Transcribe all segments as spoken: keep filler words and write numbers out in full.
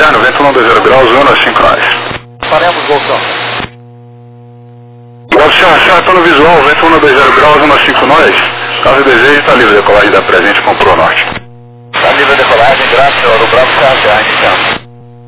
Oceano, vento um dois zero graus, Uno cinco nós. Faremos voltão. Oceano, Oceano, estou no visual, vento um dois zero graus, Uno cinco nós. Caso deseje, está livre de decolagem da presente com Pro Norte. Está livre de decolagem, graças ao Bravo C A C A, iniciando.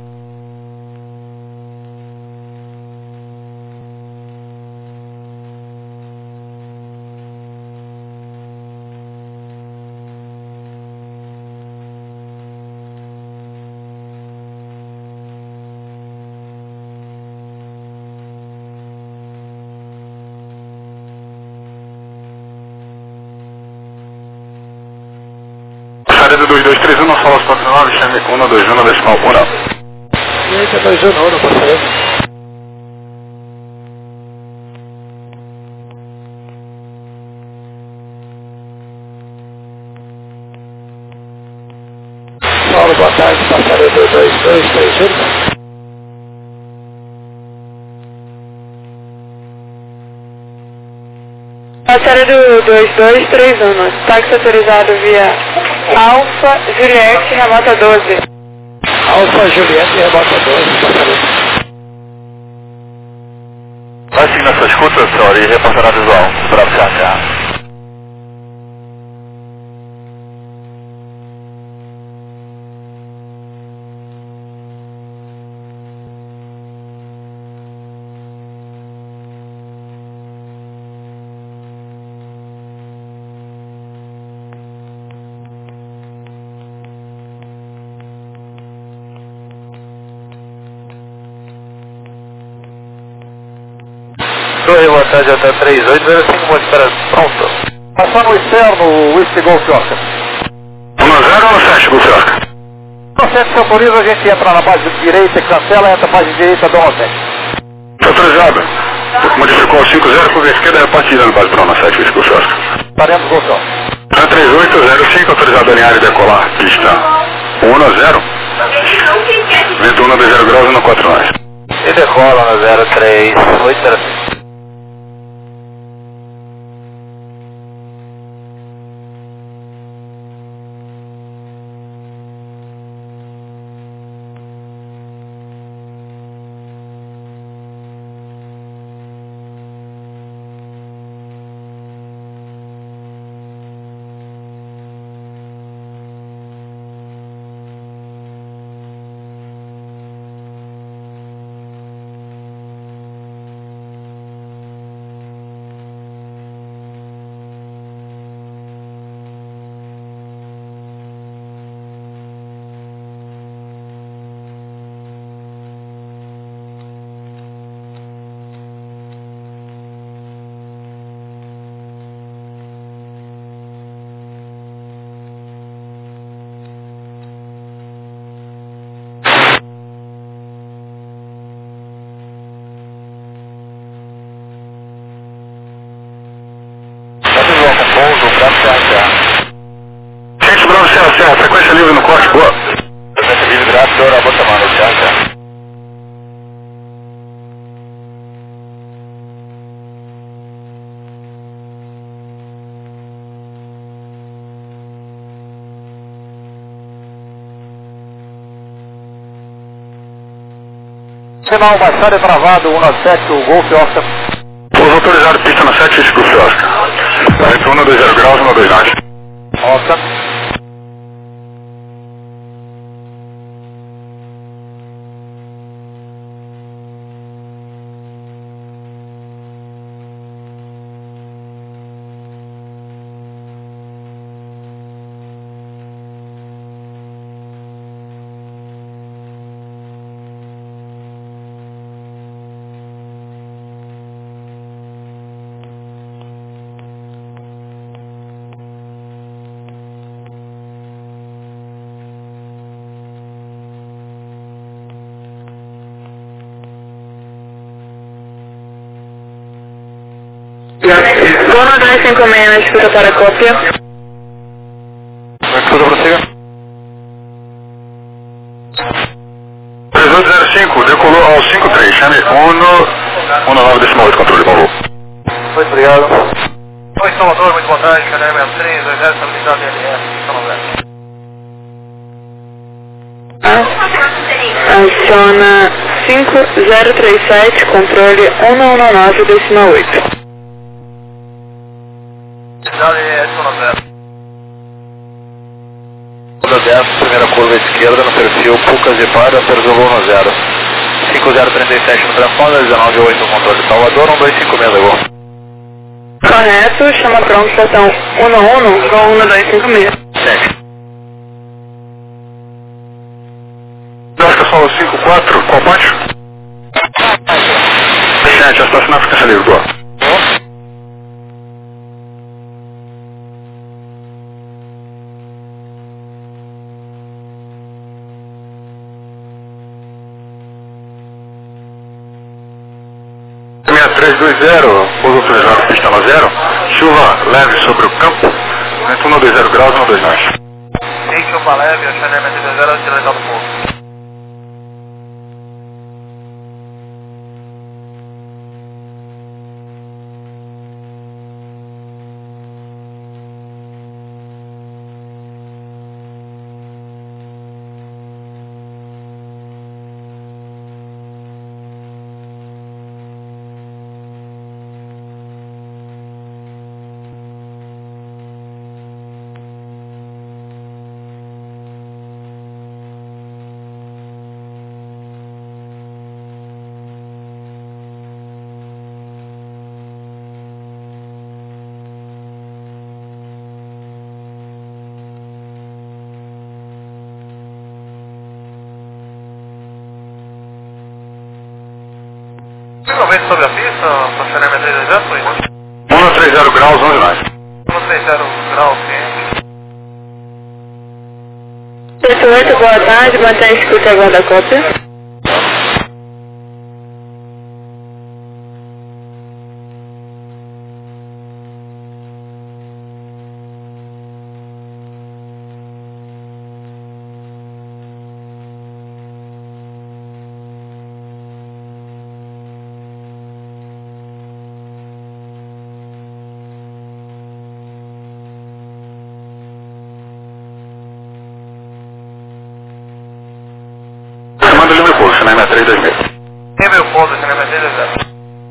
Saída dois dois três um, não fala os quatro nove, chame um dois um, decimal um. E aí, dois um, não, não pode sair. Paulo, boa tarde, passaria dois dois dois três um. Passaria do dois dois três um, táxi autorizado via Alfa Juliette, remota doze. Alfa Juliette, remota doze, passaria. Vai seguindo essa escuta, senhora, e repassará visual, Bravo C A C A. Torre, boa tarde, até três oito zero cinco, boa espera, pronto. Passar no externo, Whisky Golf Oscar. um zero um sete, Golf Oscar. No sete se autoriza, a gente entra na base direita, cancela, entra na base direita, dá uma sete. Autorizado. Modificou o cinco zero, curva esquerda, repartida na base Brona sete, Whisky Golf Oscar. Faremos golfão. três oito zero cinco, autorizado a alinhar e decolar, pista um zero. Vento um dois zero graus, um quatro nós. E decola no zero três oito zero cinco. Gente, Bravo C A C A, frequência livre no corte, boa. Frequência livre, graças ao Bravo Tamano, C A C A. Sinal Baixada travado, um sete, o Golf Oscar. Pouso autorizado, pista na sete, Whisky Golf Oscar. Vento um dois zero graus, um dois nós. Oscar. Bono dois cinco seis na disputa para cópia. Escuta, prossiga. três oito zero cinco, decolou ao cinco três, chame um um nove decimal oito, controle, bom voo. Muito obrigado. Oi, Salvador, muito boa tarde, K D M três, dois zero, estabilidade L S, Salvador. Aciona cinco zero três sete, controle um nove nove decimal oito. Curva dez, primeira curva esquerda no perfil Pucas de Para, Perzolou no zero. cinco zero três sete no transponder, dezenove oito no controle Salvador, um dois cinco seis levou. Correto, chama pronto, estação um um, voo um dois cinco seis. Sete. Delta Solo cinco quatro, qual ponte? sete, a estação fica livre, boa. seis três dois zero, pouso autorizado, pista no zero, chuva leve sobre o campo, vento um dois zero graus, um dois nós. Sim, chuva leve, achanamento de zero, direção do pouso. Finalmente sobre a pista, estacionamento três dois zero, foi isso? um três zero graus, onze nós. um três zero graus, sim. oito oito, boa tarde, mantenha a escuta e aguarda a cópia. Manda livre curso, né, três dois seis. Tem meu ponto, estacionamento três dois zero.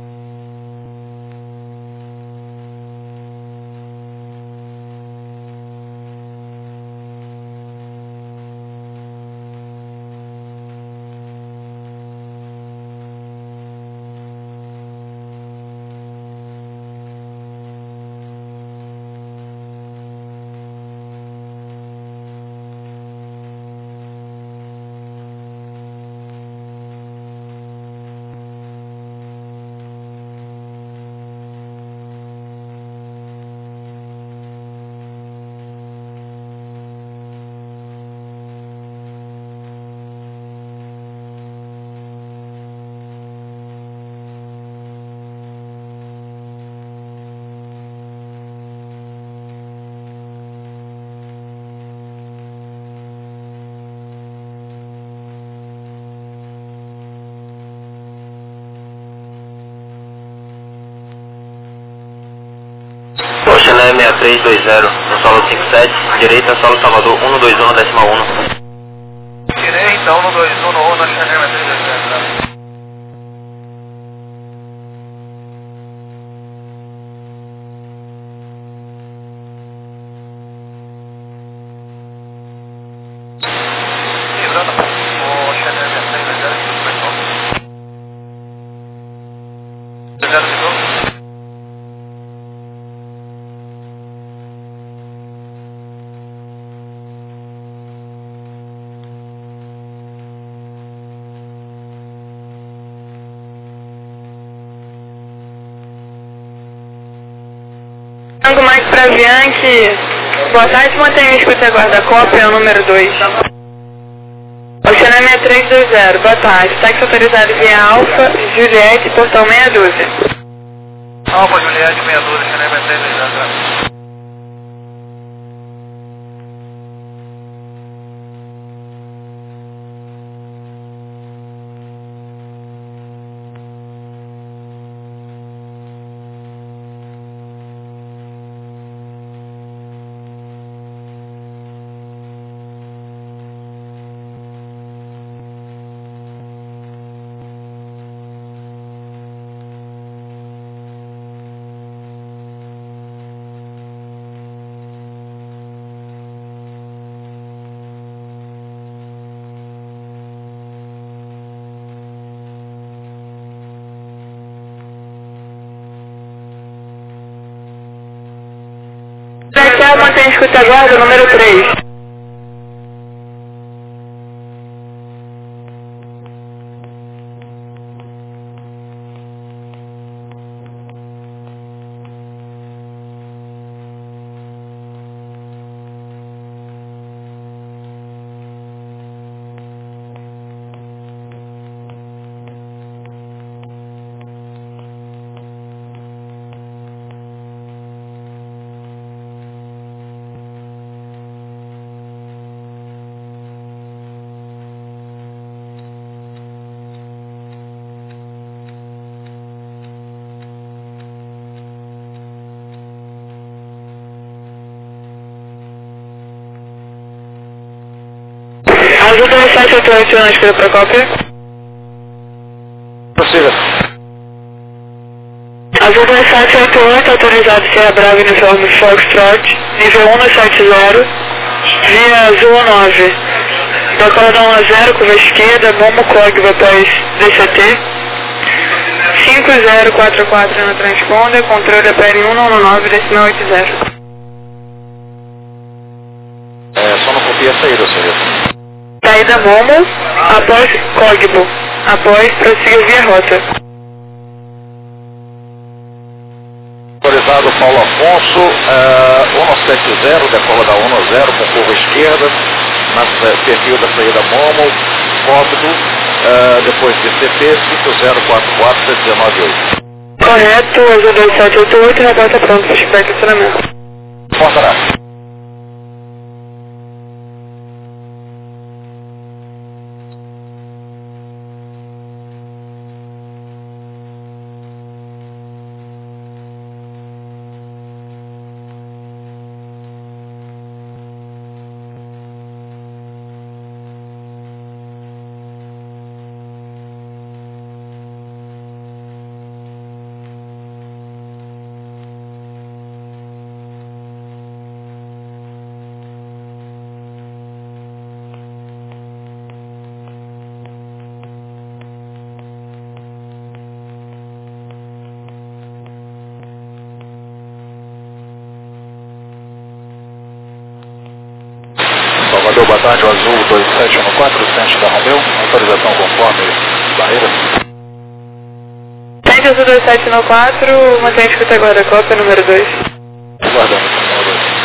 Oceané seis três dois zero, no solo cinco sete, direita, solo Salvador um dois um, décima um. Direita, um dois um, no Oceané três dois zero. Tango Mike para Bianchi, boa tarde, mantenha a escuta e aguarda a cópia, é o número dois. Oceané seis três dois zero, boa tarde, táxi autorizado via Alfa, Juliette, portão meia dúzia. Alfa, Juliette, meia dúzia, Oceané seis três dois zero. Mantém escuta aguarda, número três. Azul dois sete oito oito, na escuta Procópio. Prossiga. Azul dois sete oito oito, autorizado Sierra Brava uniforme Foxtrot, nível um sete zero, via Azul nove. Decola um a zero, curva esquerda, Momo Código após D C T. cinco zero quatro quatro na transponder, controle A P R um nove nove, decimal oito zero. É, só não copia a saída, senhor. Saída Momo, após Código, após prossiga via rota. Autorizado Paulo Afonso, uh, cento e setenta, decola da um zero com curva esquerda, na perfil da saída Momo, código, uh, depois de C P cinco zero quatro quatro um nove oito. Correto, Azul dois sete oito oito, reporta pronto para chegar estacionamento. Portará. Salvador, boa tarde, o Azul dois sete um quatro, centro da Romeu, autorização conforme barreira. Centro Azul dois sete um quatro, mantém a escuta agora, cópia número dois. Aguardando, número dois.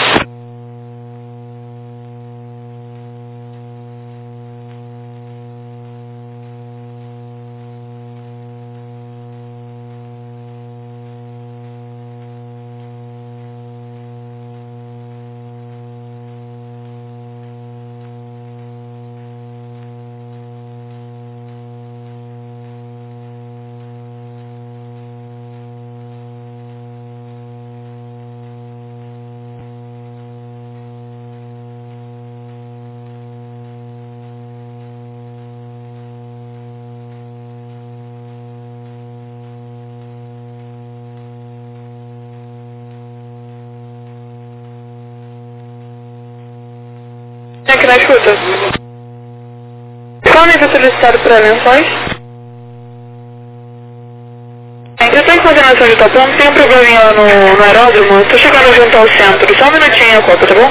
Aqui na escuta. Qual o nível solicitado para lençóis? Eu estou em coordenação de Itapão, tem um probleminha lá no, no aeródromo, estou chegando junto ao centro, só um minutinho a copa, tá bom?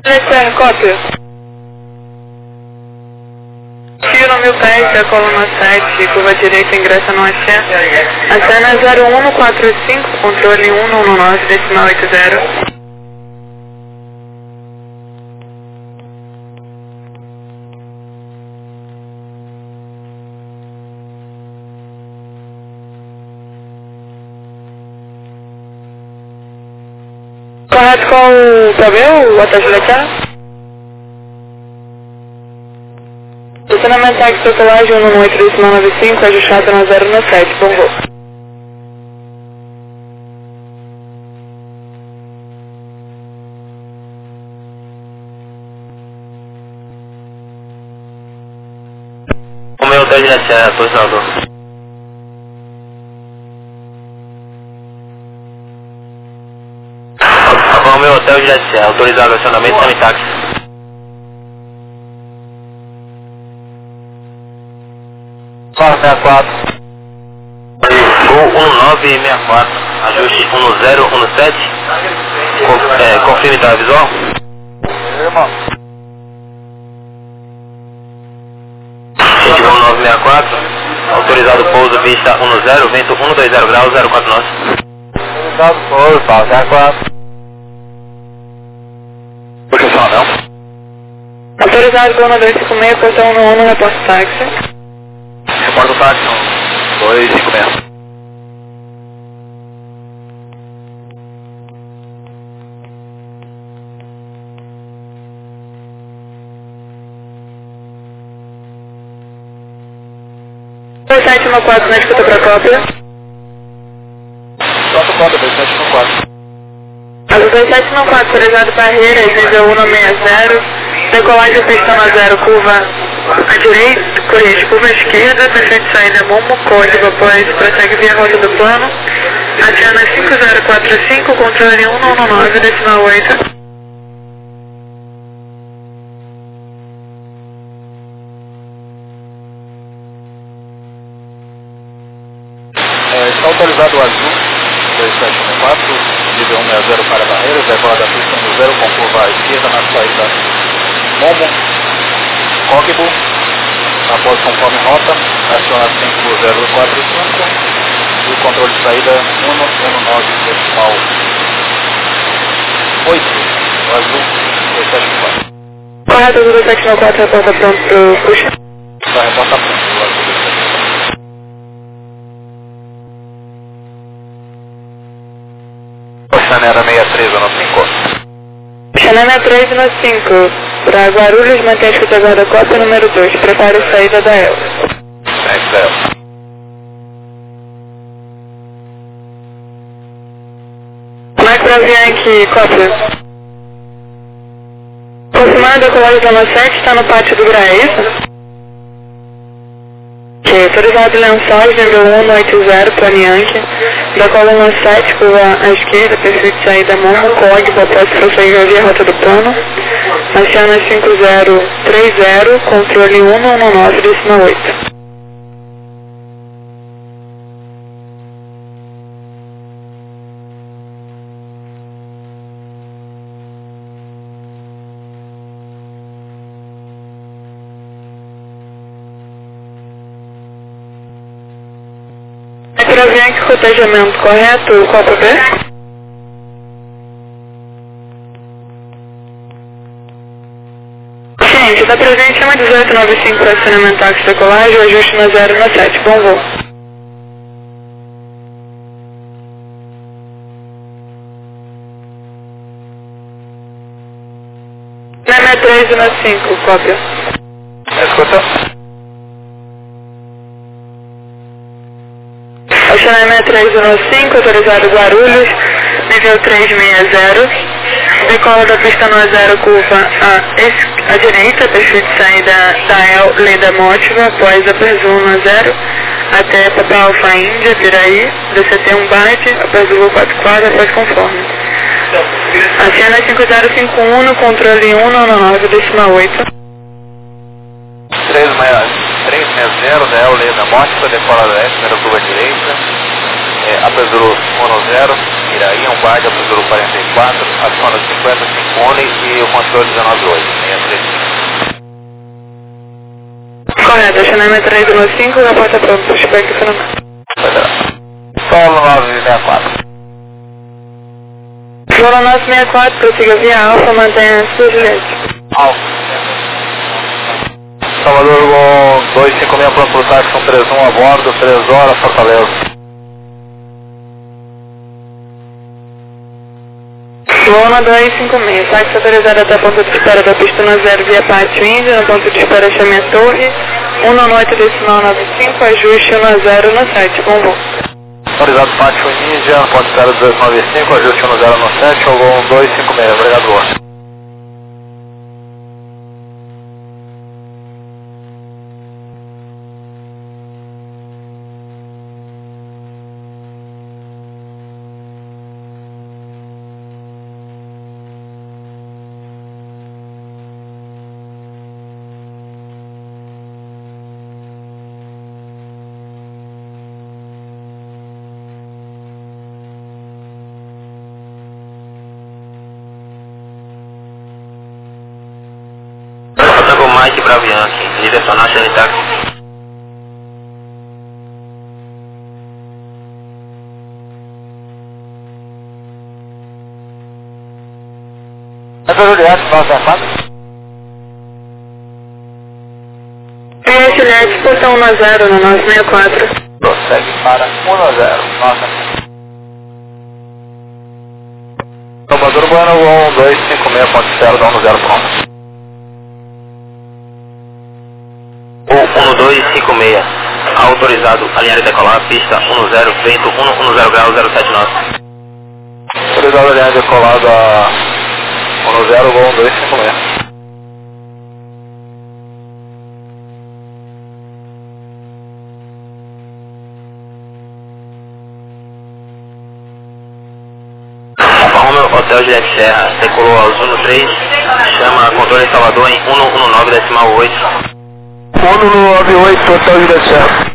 Essa cópia. Fio no mil pés, decola no sete, curva direita, ingressa no axé. A cena zero um quatro cinco, controle um um nove, decimal oito zero. Correto com o Gabriel, o Hotel Julieta? Estacionamento táxi circulagem um um oito decimal nove cinco, ajustado na zero no sete, bom voo. O meu Hotel Julieta, Torre Salvador. O meu Hotel Julieta, autorizado acionamento sem táxi. quatro seis quatro. Gol um nove seis quatro. Ajuste um zero um sete. Conf, é, confirme da visual. Irmão. Gente, um nove seis quatro. Autorizado pouso pista um zero, vento um dois zero graus, zero quatro nove. Autorizado pouso, quatro seis quatro. Posição não. Autorizado Gona dois cinco seis, portão um um, reporte táxi. Reporta o táxi, dois cinco seis. dois sete um quatro, na escuta para cópia. Solta o cópia, dois sete um quatro. Alô, dois sete um quatro, autorizado Barreiras, nível um seis zero. Decolagem pista na zero, curva à direita, corrige, curva à esquerda, perfeito saída Momo, código após, prossegue via rota do plano. Adiciona cinco zero quatro cinco, controle um um nove, decimal oito. É, está autorizado o azul, dois sete um quatro, nível um seis zero para Barreiras, decola da pista no zero com curva à esquerda na saída Momo, Código, após conforme rota, aciona cinco zero quatro cinco e o controle de saída um um nove decimal oito, o azul dois sete um quatro. Correto, azul dois sete um quatro, reporta pronto pro puxa. Tá, reporta pronto, o azul dois sete um quatro. Chanera seis três no cinco. Chanera três no cinco, para Guarulhos, mantém a escuta guarda-cópia número dois, prepare a saída da El. seis zero. Mike Bravianchi, cópia. Confirmado a decolagem zona sete, está no pátio do Graé, isso? Ok, autorizado Lençóis, nível um oito zero, Planianque. Decola no sete, curva à esquerda, perfeito saída Momo, código após prosseguir via rota do plano. Aciona cinco zero três zero, controle um um nove, decimal oito. Bravianchi, cotejamento correto, copa B? Ciência, está presente uma dezoito nove cinco para acionamento táxi decolagem, ajuste na zero na sete, bom voo. Na três e na cinco, cópia. Escuta. Acionamento três um cinco, autorizado Guarulhos, nível três seis zero. Decola da pista no zero, curva à, à direita, perfeito saída da El Leda Mótiva, após a Presumo no zero, até Papa Alfa Índia, Piraí, D C T um byte, após o voo quatro quatro, após conforme. Aciona cinco zero cinco um no controle um um nove, decimal oito. três seis zero da El Leda Mótiva, decola da S, primeira curva à direita, é, apresuro um zero, Mira Ian Guarda para o Zulu quarenta e quatro, aciona cinquenta Syncone e o controle dezenove oito, seis três cinco. Correto, acionamento três um cinco, a porta pronta, pushback fenomenal. Solo nove seis quatro. Solo nove seis quatro, prossiga via Alfa, mantenha sua Juliette. Alfa. Salvador com dois cinco seis, pronto para o táxi, são três um a bordo, três horas, Fortaleza. Lona dois cinco seis, táxi autorizado até a ponto de espera da pista no zero via Pátio Índio, no ponto de espera chame a torre, um nove oito decimal nove cinco, ajuste um zero no sete, com voo. Autorizado Pátio Índia, ponto de espera dois nove cinco, ajuste um zero no sete, ou voo dois cinco seis, obrigado, boa. Mike Bravo Yankee, direcionar Shane Taxi. É Juliette, nove seis quatro. P Juliette, portão um zero no nove seis quatro. Prossegue para um zero, nove seis quatro. Salvador Bueno, um dois cinco seis, ponto de espera da um zero, pronto. um dois cinco seis, autorizado, alinhar e decolar, pista um zero, vento um zero grau, zero sete nove. Autorizado, alinhar e decolar da um zero, um dois cinco seis. Alfa Romeo, Hotel Juliette Serra, decolou ao Zuno três, chama controle Salvador em um um nove decimal oito. um nove oito, Hotel Juliette Serra.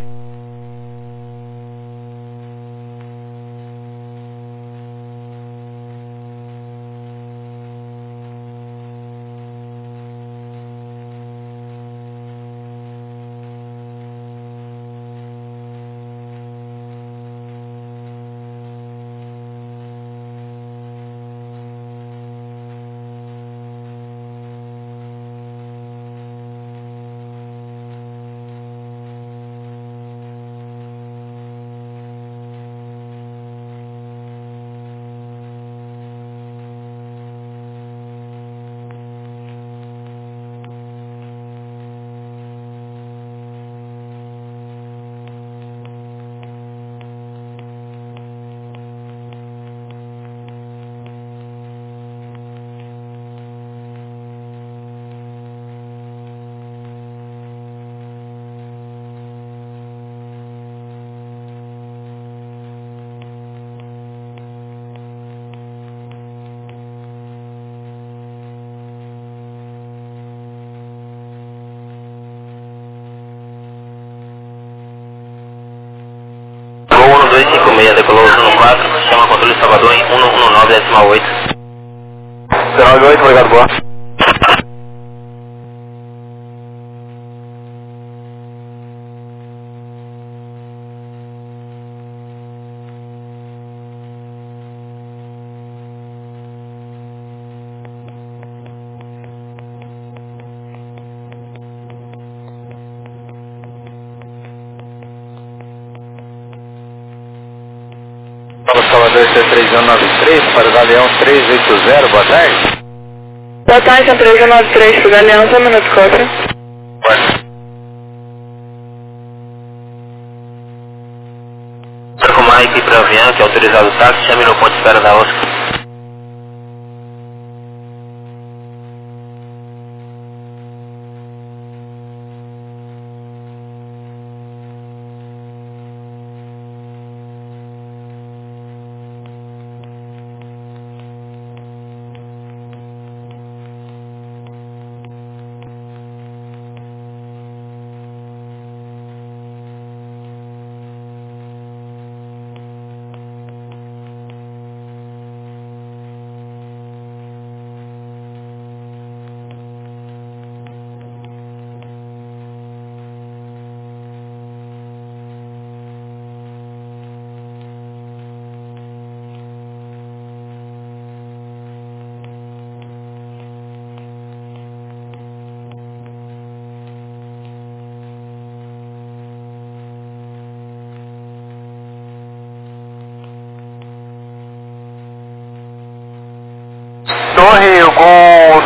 dois cinco seis, decolou o Zuno quatro, chama controle Salvador em um um nove decimal oito. dezenove oito, obrigado, boa. Salvador C três um nove três, para o Galeão três oito zero, boa tarde. Boa tarde, três um nove três, para o Galeão, só um minuto, cópia. Com Mike Bravo Yankee, autorizado o táxi, chame no ponto de espera da Oscar.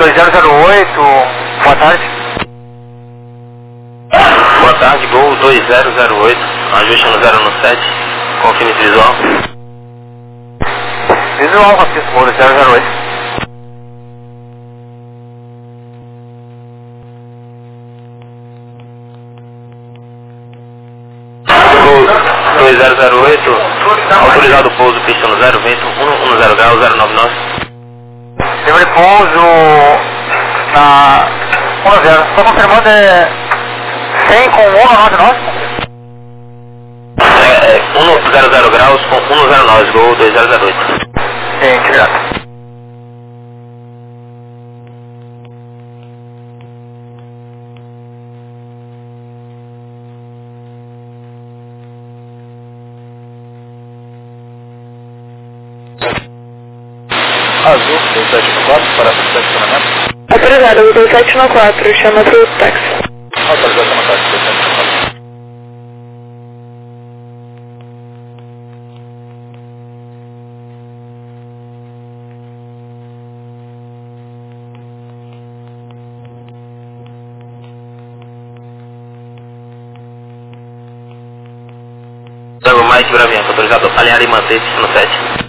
dois zero zero oito, boa tarde. Boa tarde, Gol dois zero zero oito, ajuste no zero um sete, confirme visual. Visual, Francisco, Gol dois zero zero oito. Gol dois zero zero oito, autorizado o pouso, pista no zero, vento um um zero grau, zero nove nove. Livre pouso na um zero, só confirmando é cem com um nove nove? É, um zero zero graus com um zero nove, Gol dois zero zero oito. Sim, obrigado. Azul, dois sete um quatro, para estacionamento. Autorizado, dois sete um quatro, chama pro táxi. Autorização no táxi, dois sete um quatro. Tango mais bravento, autorizado alinhar e manter pista no sete.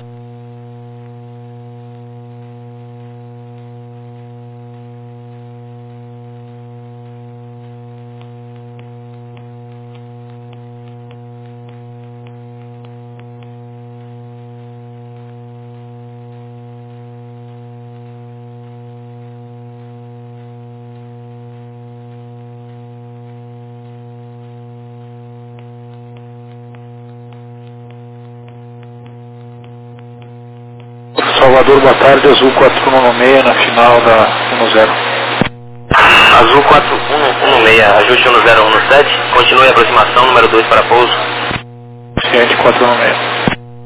Salvador, boa tarde, Azul quatro um seis na final da um zero. Azul quatro um um seis, ajuste no zero um sete, continue a aproximação, número dois para pouso. Ciente quatro um seis.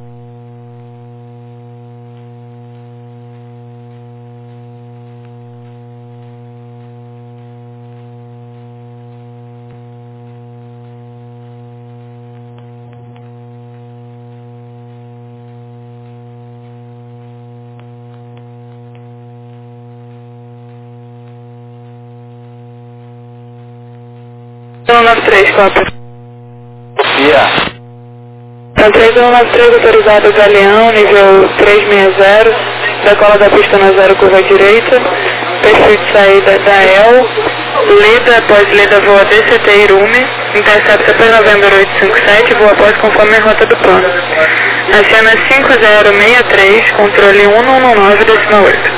um nove três, cópia. Sofia. Então, três um nove três, autorizado Galeão, nível trezentos e sessenta, decola da pista na zero, curva direita, perfil de saída da E L, Leda, após Leda, voa D C T Irume, intercepta P November oito cinco sete, voa após conforme a rota do plano. Acena cinco zero seis três, controle um um nove, decimal oito.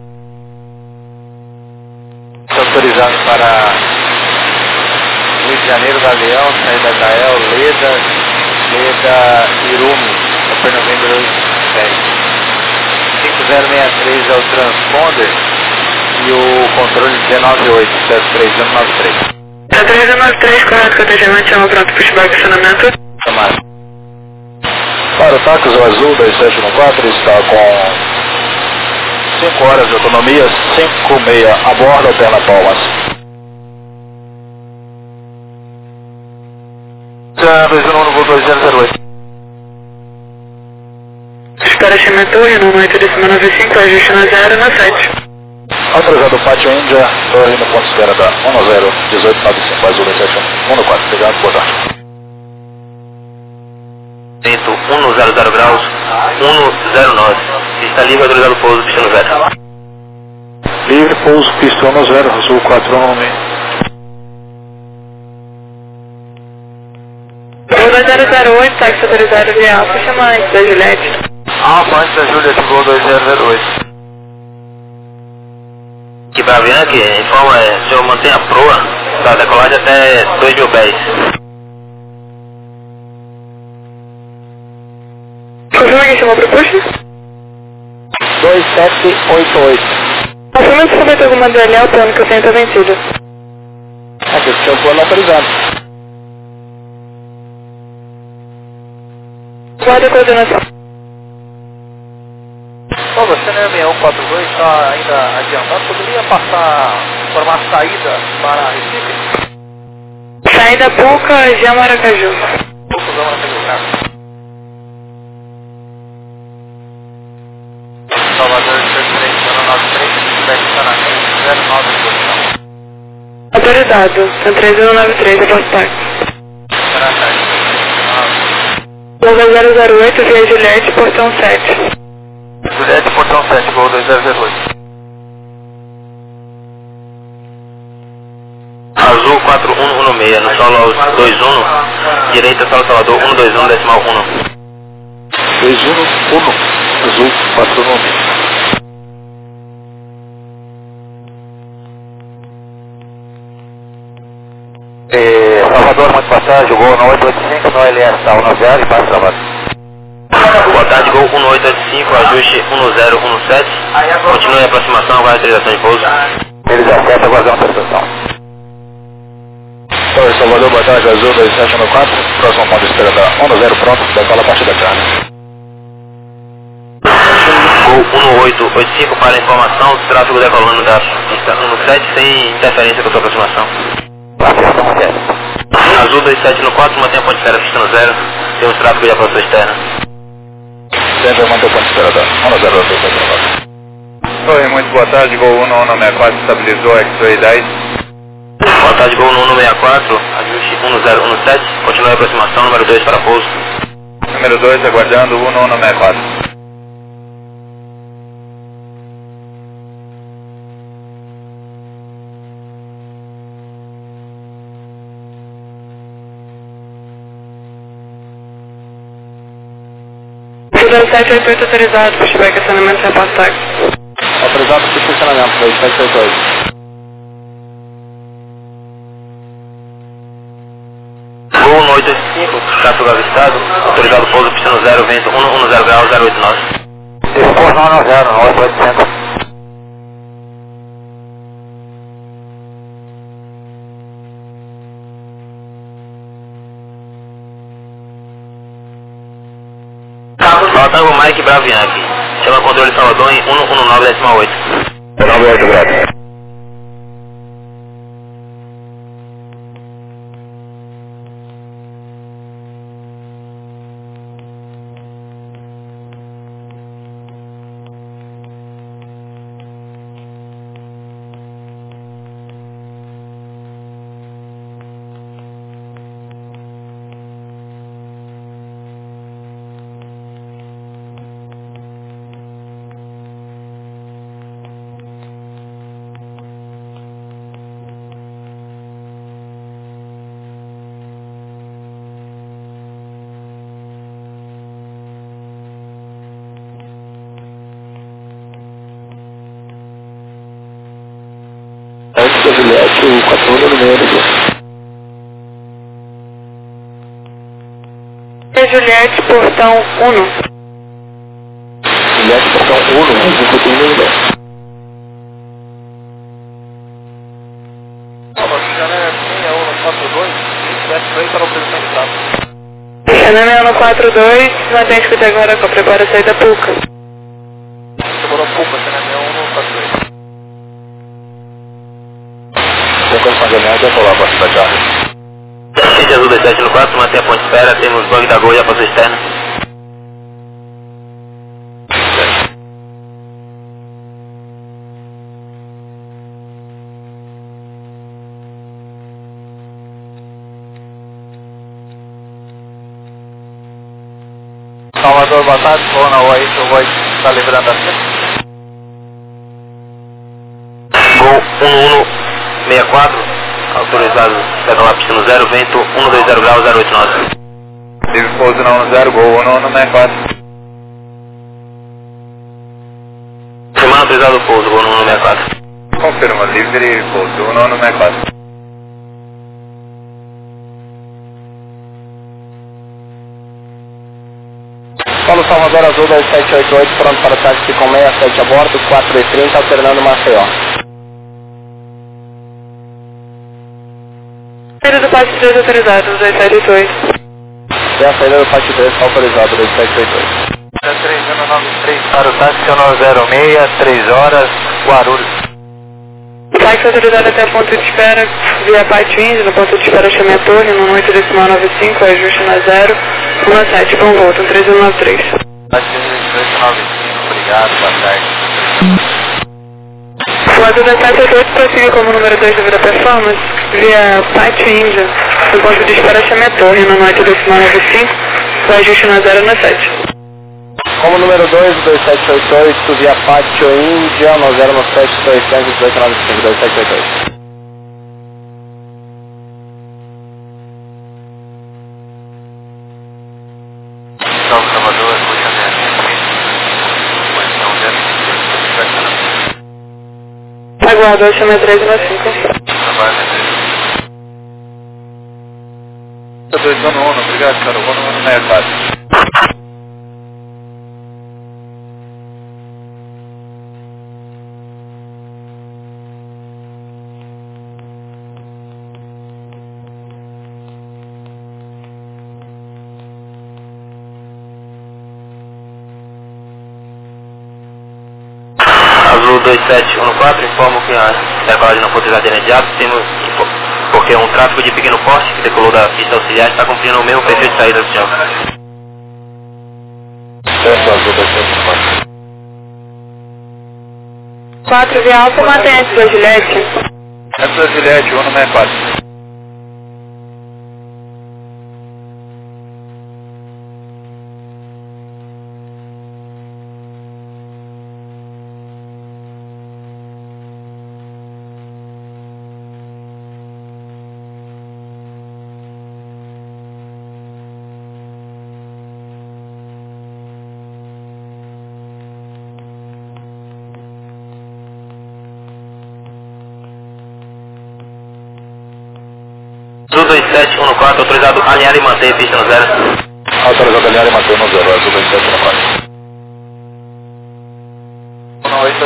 Autorizado para Rio de Janeiro, Galeão, saída da E L, Leda, Leda, Irume, P November oito cinco sete. cinco zero seis três é o transponder e o controle dezenove oito, zero três um nove três. Tá três um nove três, correto, cotejamento, chama pronto, pushback, acionamento. Chamado. Para o táxi Azul dois sete um quatro está com cinco horas de autonomia, cinco seis a bordo, perna palmas. dois um um dois zero zero oito. Espera Chimentor, Renan oito decimal nove cinco, ajuste na zero na sete. Autorizado Pátio Índia, torre no ponto esfera da um zero um oito nove cinco, Azul dois sete um um quatro. Obrigado, boa tarde. Vento um zero zero graus, um zero nove, pista livre, autorizado pouso, pista no zero. Livre, pouso, pista um zero, Azul quatro um seis. dois zero zero oito, táxi autorizado via Alfa, chama antes da Juliette. Alfa antes da Juliette, Gol dois zero zero oito. Que para Bianchi, informa, é, o senhor mantém a proa da decolagem até dois mil pés. Confirma quem chamou para push? dois sete oito oito. Confirma se cometeu alguma D L L, o plano que eu tenho está vencido. Aqui, o seu plano autorizado. Guarda a coordenação. Bom, você no M um quatro dois está ainda adiantado, poderia passar por uma saída para Recife? Saída Puca, já Maracaju. Poucos vão na pegar. Salvador, três três nove três, estacionamento. autorizado. São três um nove três, eu posso táxi. Gol zero zero oito, via Juliette, portão sete. Juliette, portão sete, Gol dois zero zero oito. Azul quatro um um seis, no solo aos dois um, direita Solo Salvador um dois um decimal um. dois um um, Azul quatro um um seis. Eh, Salvador, muito boa tarde, Gol um oito oito cinco, no L S, tá um zero, espaço Salvador. Boa tarde, Gol um oito oito cinco, ajuste um zero um sete, continue a aproximação, vai a autorização de pouso. Eles acertam, aguardando a prestação. Oi, Salvador, boa tarde, Azul dois sete um quatro, próximo ponto de espera da um zero pronto, decola a partir da carne. Gol um oito oito cinco para informação, tráfego decolando da pista um sete sem interferência com a sua aproximação. Azul dois sete um quatro, mantém a ponte de espera pista no zero, temos tráfego de aproximação externa. Sempre manter o ponto de espera da um zero dois sete um quatro. Oi, muito boa tarde, Gol um um seis quatro, estabilizou X-Ray dez. Boa tarde, Gol um um seis quatro, ajuste um zero um sete, continue a aproximação, número dois para pouso. Número dois, aguardando um um seis quatro. dois sete oito oito autorizado, pushback, acionamento sem passo táxi. Autorizado para funcionamento, dois sete oito oito. Gol um oito oito cinco, tráfego avistado, autorizado pouso pista no zero, vento um um zero grau zero oito nove. Telefone um zero, oito oito cinco. Tango Mike Bravo Yankee, chama controle Salvador em um um nove decimal oito. nove oito, graças. Antes da Juliette, o quatro um no meio do Juliette, portão um. Juliette, portão um, um pouquinho no meio. Canal um quatro dois, mantém escuta agora com a prepara a saída Puca. Segurou um pouco, você não é um quatro dois. Tem correspondimento, eu vou lá para a cidade de Arras. Gente Azul dois sete um quatro, mantém a ponte de espera, temos bug da Gol e a posição externa. Salvador, boa tarde, Gol na oito oito, está livrando a pista. Gol um um seis quatro, autorizado decolar pista no zero, vento um dois zero grau zero oito nove. Livre pouso na um zero, Gol um um seis quatro. Semana autorizado pouso, Gol um um seis quatro. Confirma, livre pouso um um seis quatro. Paulo Salvador Azul dois sete oito oito, pronto para táxi com sessenta e sete a bordo, quatro dois trinta, alternando Maceió. Saída do Pátio três autorizado, dois sete oito oito. E a saída do Pátio três está autorizado, dois sete oito oito. três um nove três para o táxi um zero seis, três horas, Guarulhos. Táxi autorizado até ponto de espera, via Pátio quinze, no ponto de espera chame a torre, no oito decimal nove cinco, ajuste na zero, um sete, bom volta, três um nove três. Táxi três nove cinco, obrigado, boa tarde. O Azul dois sete oito oito prosseguiu como número dois devido à performance via Pátio Índia, no ponto de espera Chamé Torre, no norte decimal nove cinco, o ajuste na zero no sete. Como número dois, dois sete oito oito, via Pátio Índia, no zero no sete, dois sete oito nove cinco, dois sete oito oito. Salve Salvador, Rocha Neto. Aguardo, Chamé três no cinco. dois ano um, obrigado, cara. Vou no mercado. Azul dois sete um quatro informa que a decolagem não foi utilizada de imediato, temos, porque um tráfego de pequeno porte que decolou da pista auxiliar está cumprindo o mesmo perfil de saída do chão. Certo, Azul dois sete um quatro. quatro via Alfa, mantém antes da Gillette. Antes da Gillette, um no sessenta e quatro. Azul dois sete um quatro, autorizado a alinhar e manter pista no zero. Autorizado a alinhar e manter no zero, Azul dois sete um quatro. um oito.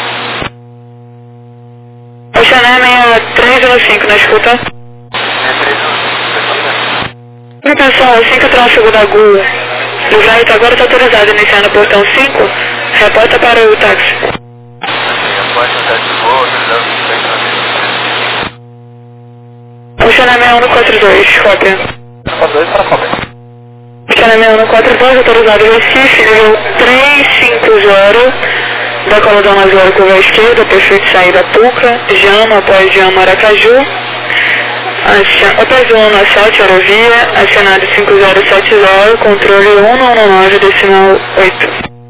O Chané seis três um cinco na escuta. Atenção, assim que o tráfego da G U do Wright agora está autorizado a iniciar no portão cinco, reporta para o táxi. O Chané seis um quatro dois, cópia. quatro dois para cópia. O Chané seis um quatro dois, autorizado Recife, nível trezentos e cinquenta, decola da zero curva à esquerda, perfil de saída Tuca, Jama, após Jama, Aracaju. Após o um no sete, aerovia, acionado cinco zero sete zero, controle um nove nove, decimal oito.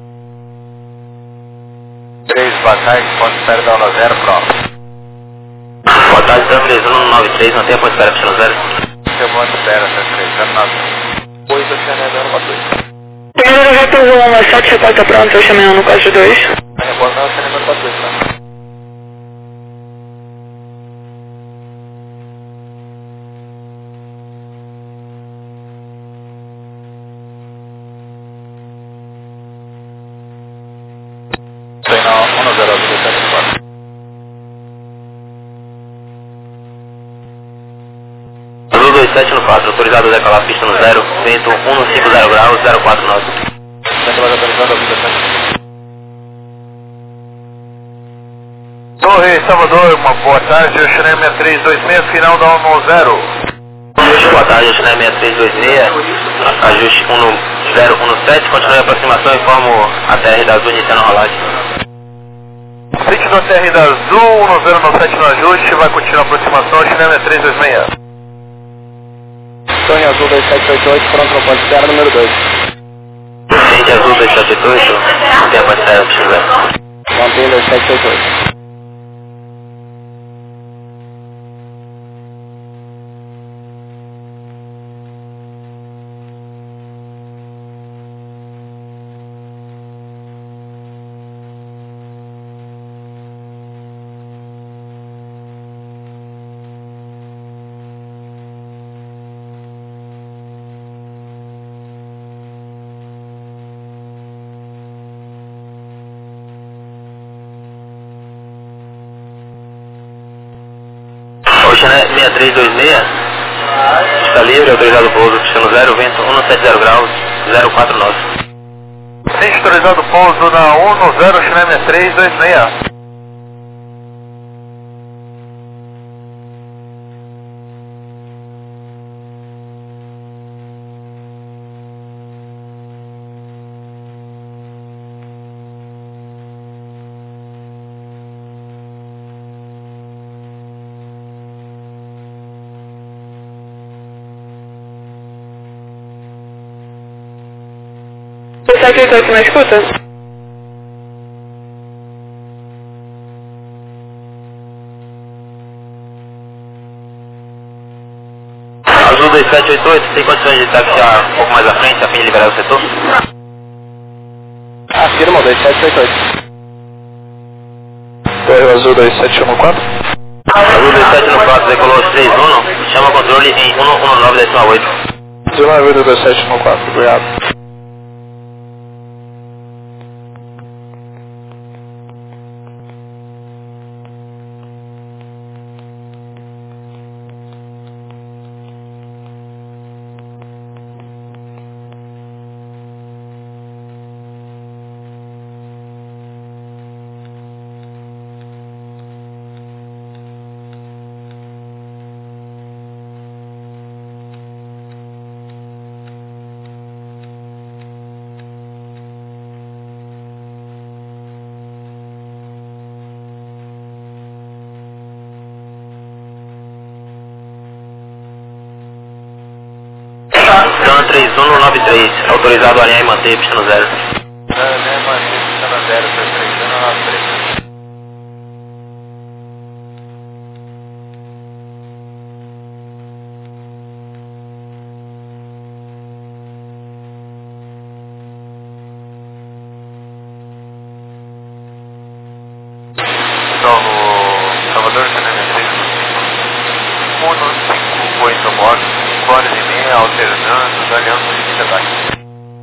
três, boa tarde, ponto de espera da um zero, pronto. Boa tarde, três um nove três, não tem a ponto de espera pista no zero. Seu ponto de espera, três zero nove. oito, Chané zero quatro dois. Primeiro retorno um no sete, reporta pronto, eu chamei um no quatro dois. Reporta o Chané zero quatro dois, tá? Sei não, um zero dois sete quatro. Azul dois sete um quatro, autorizado a decolar pista no zero, vento cento e cinquenta graus, zero quatro nove. Decolagem autorizada, Azul dois sete. Torre, Salvador, uma boa tarde, o Chané seis três dois seis, final da um zero. Boa tarde, o Chané seis três dois seis, ajuste um zero um sete, continue a aproximação, informo a T R da Azul iniciando a rolagem. Sítio da T R da Azul, um zero sete no ajuste, vai continuar a aproximação, Chané seis três dois seis. Torre Azul dois sete oito oito, pronto, não pode esperar, número dois. Gente Azul dois sete oito oito, não tem a ponto de espera pista no zero. Mantém dois sete oito oito. O Chané seis três dois seis, está livre, autorizado o pouso, pista no zero, vento cento e setenta graus, zero quatro nove. Sítio autorizado pouso na um zero, Chané seis três dois seis. sete oito oito, me escuta? Azul dois sete oito oito, tem condições de taxiar um pouco mais à frente, a fim de liberar o setor? Afirma, dois sete oito oito. Correio Azul dois sete um quatro. Azul dois sete um quatro, decolou os três um, chama o controle em um um nove decimal oito. um nove oito dois sete um quatro, obrigado. Então três um nove três, autorizado a alinhar e manter, pista no zero. Alinhar e manter, pista no zero, foi três um nove três. Então, no Salvador, C N M três, um cinco oito nove, cinco horas e meia, alternando, aliança de vinte ataques.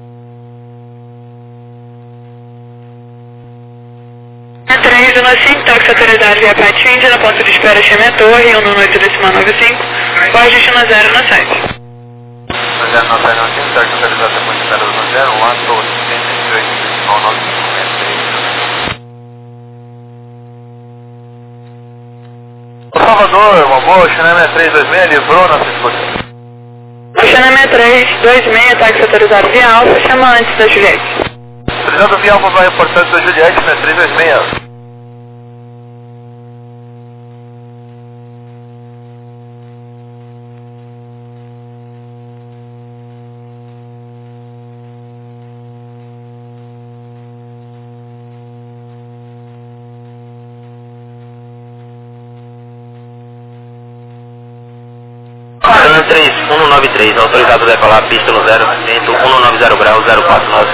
três um cinco, táxi autorizado via Pat Indy, na ponta de espera Chame Torre, um oito decimal nove cinco, com ajuste no zero no site. No zero no sete, não tinha, táxi autorizado na ponta de espera no zero, um ato oitenta e oito decimal nove cinco. Salvador, uma boa, Xaname três dois seis, livrou na escuta. Xaname três dois seis, táxi autorizado via Alfa, chama antes da Juliette. Autorizado via Alfa vai reportando da Juliette, né, três dois seis. três um nove três, autorizado a decolar, pista no zero, vento um nove zero graus, zero quatro nove.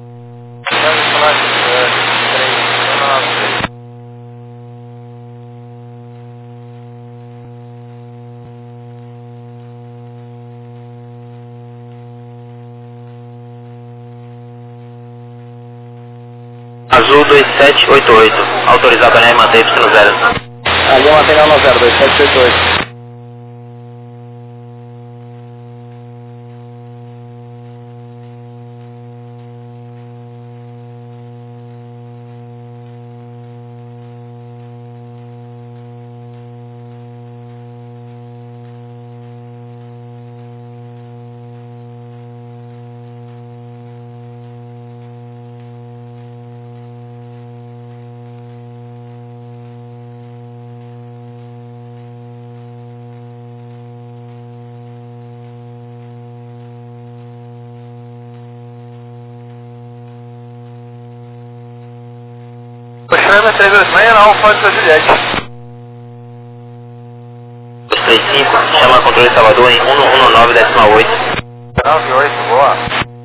Azul dois sete oito oito, autorizado a manter, pista no zero. Ali uma tem no zero, dois sete oito oito. Xaname três dois seis, na Alfa da Juliette. dois três cinco, chama controle Salvador em um nove decimal oito. nove oito, boa.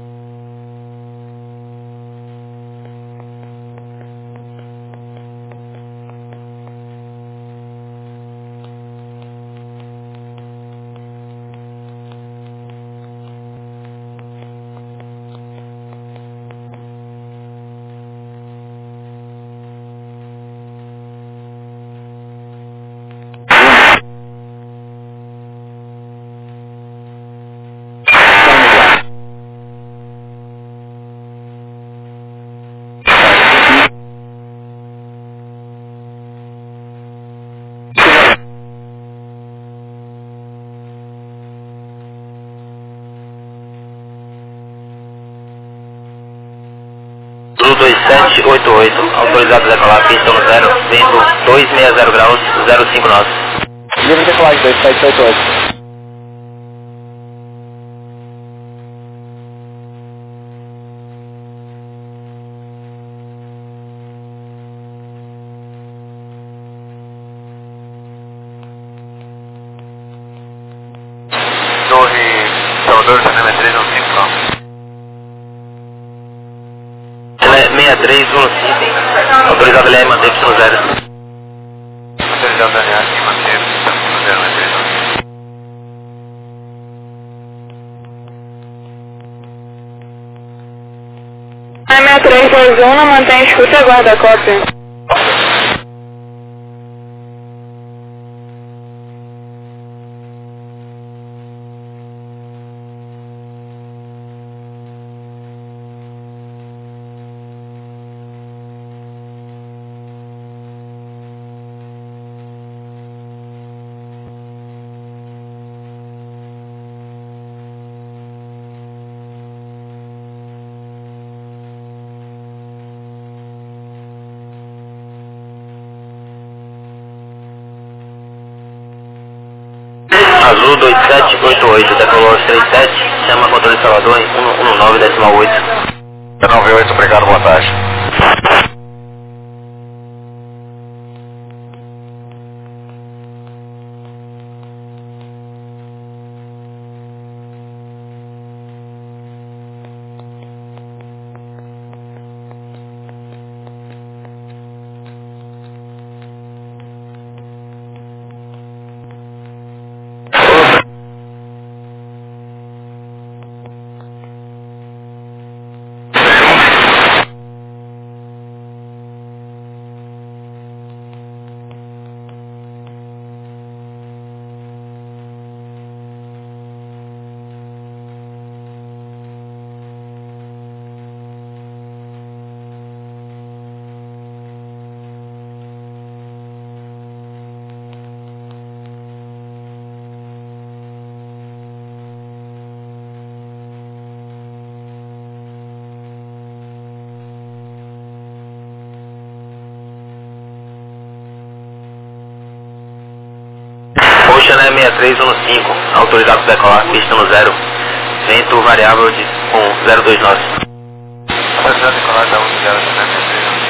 dois sete oito oito, autorizado a decolar, pista no zero, vento dois seis zero graus, zero cinco nove. Livre decolagem dois sete oito oito. Salvador, cinema três um cinco. seis três um cinco. Autorizado L R, manter Y zero. Autorizado L R, manter Y zero, manter três um cinco. seis três dois um, mantém escuta e aguarda a cópia. Azul dois sete oito oito, decolou três sete, chama controle de Salvador em cento e nove decimal oito. cento e nove oito, obrigado, boa tarde. Ocean seis três um cinco, autorizado para decolar, pista no zero, vento variável de, com zero dois nove. Autorizado decolar da um zero seis três um cinco.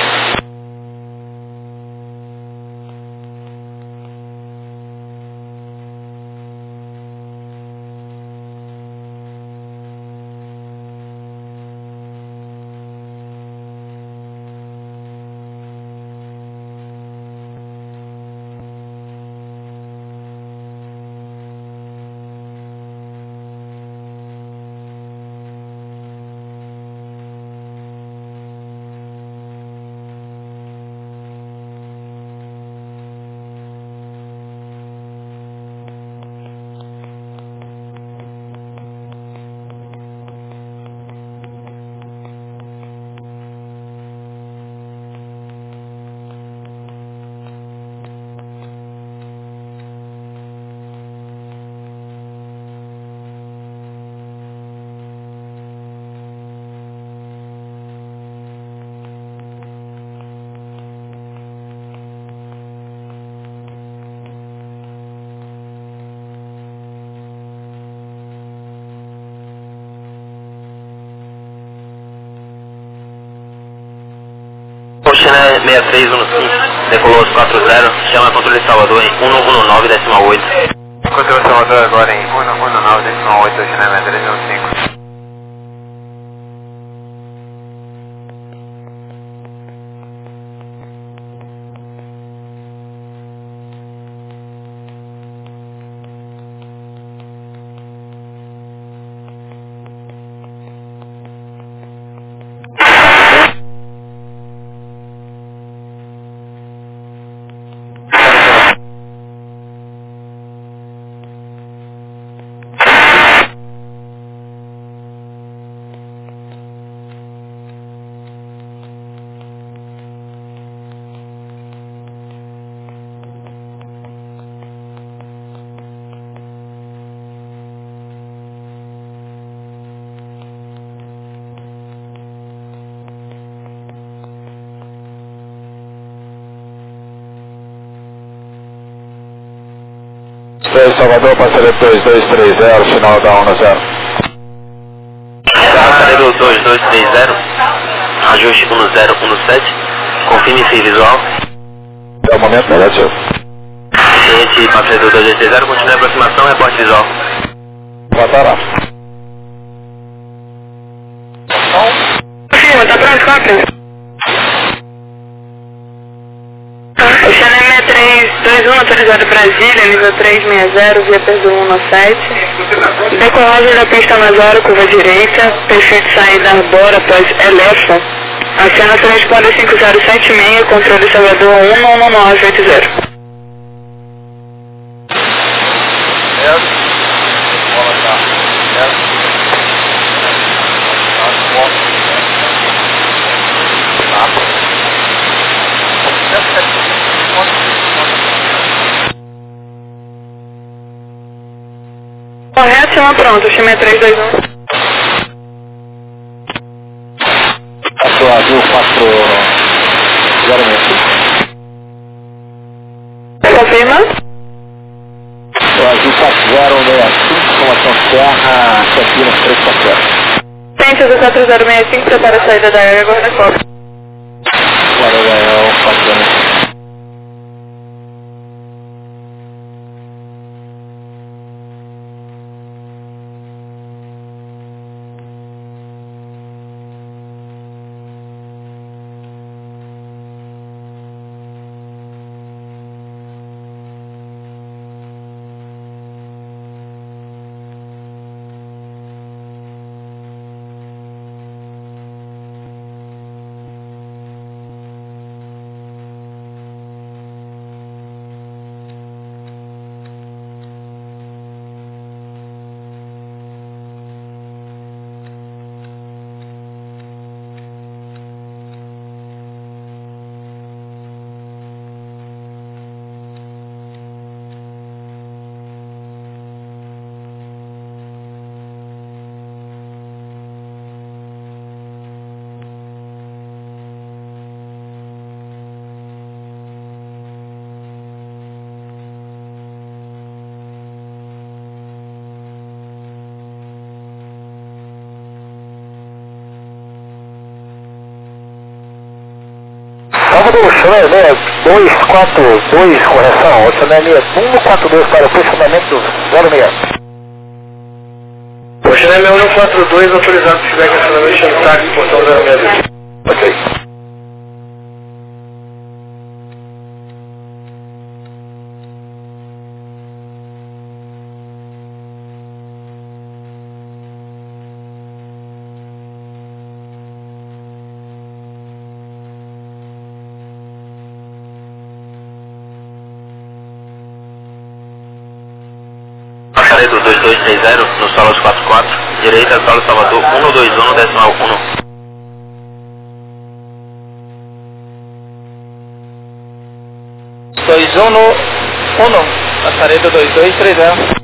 Ocean seis três um cinco, decolou quatro zero, chama controle de Salvador em cento e nove decimal oito. Controle de Salvador agora em cento e nove decimal oito, Ocean seis três um cinco. Salvador, parceiro dois dois três zero, final da um zero. Parceiro dois dois três zero, ajuste um zero um sete, confirme sem visual. É o momento negativo. Cliente parceiro dois dois três zero, continue a aproximação, reporte visual. Boa tarde. Cópia. O Channel seis três dois um autorizado Brasília, nível trezentos e sessenta, via P um no sete. Decolagem da pista na zero, curva direita, perfil de saída arbora após Elefa. Acena transponder cinco zero sete seis, controle Salvador um nove nove oito zero. Correto, chama pronto, chama três dois um. quatro azul quatro zero seis. Confirma? O azul quatro zero seis cinco, formação Serra, Campinas três quatro zero. Tente do quatro zero seis cinco, prepara a saída da área, guarda cópia. Guarda Gael, quatro zero seis. Salvador, Channel dois quatro dois, correção, o Channel um quatro dois para o posicionamento zero seis. O Channel um quatro dois autorizado para feedback acionamento em táxi, portão zero seis dois. Ok. Passaredo dois dois três zero, no Solos quatro quatro, direita, Solo Salvador um dois um, decimal um. dois um um, Passaredo dois dois três zero.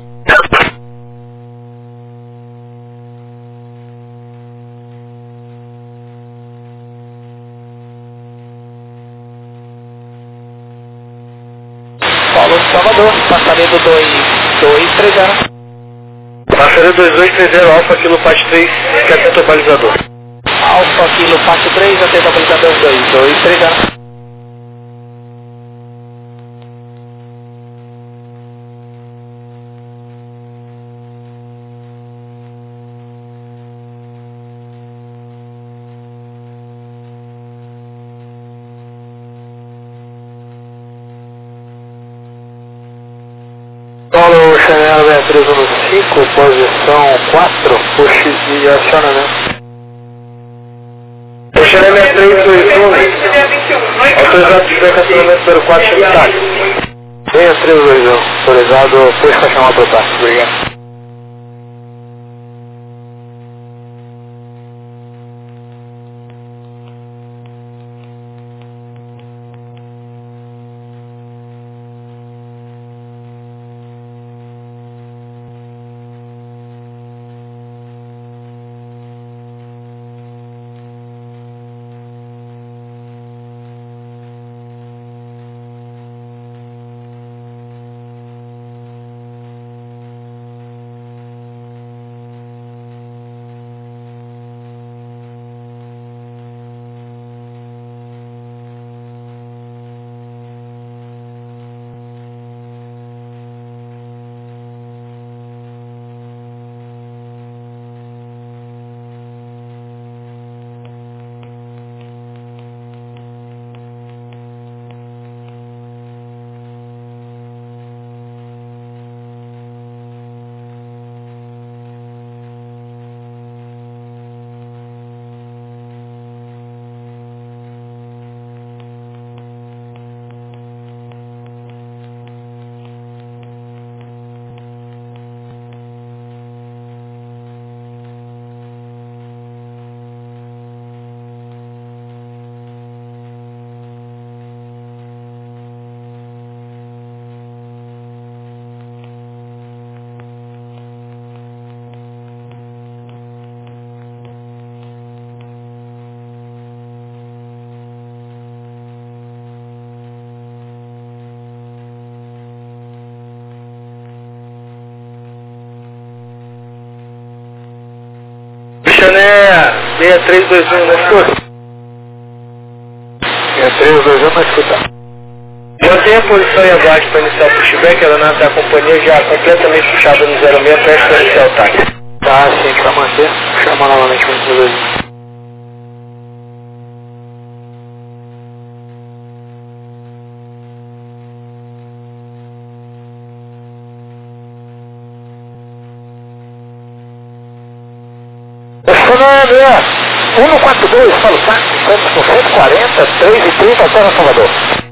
Solo Salvador, Passaredo dois dois três zero. Passaredo dois dois três zero, Alfa Kilo Pat três, que atenta o balizador. Alfa Kilo Pat três, atenta o balizador dois dois três zero. Solo Channel três um cinco, posição quatro, puxe e aciona, né? O Channel três dois um, autorizado de feedback acionamento zero quatro, chama táxi. Venha três dois um, autorizado, puxa para chamar para o táxi, obrigado. Cané seis três dois um, na escuta. seis três dois um, na escuta. Mantenha a posição em abaixo para iniciar o pushback, a aeronave da companhia já completamente puxada no zero seis, preste para iniciar o ataque. Tá, sim, para manter. Chama novamente o seis três dois um. um quatro dois, fala o saco, cento e quarenta, três e trinta, Terra Salvador.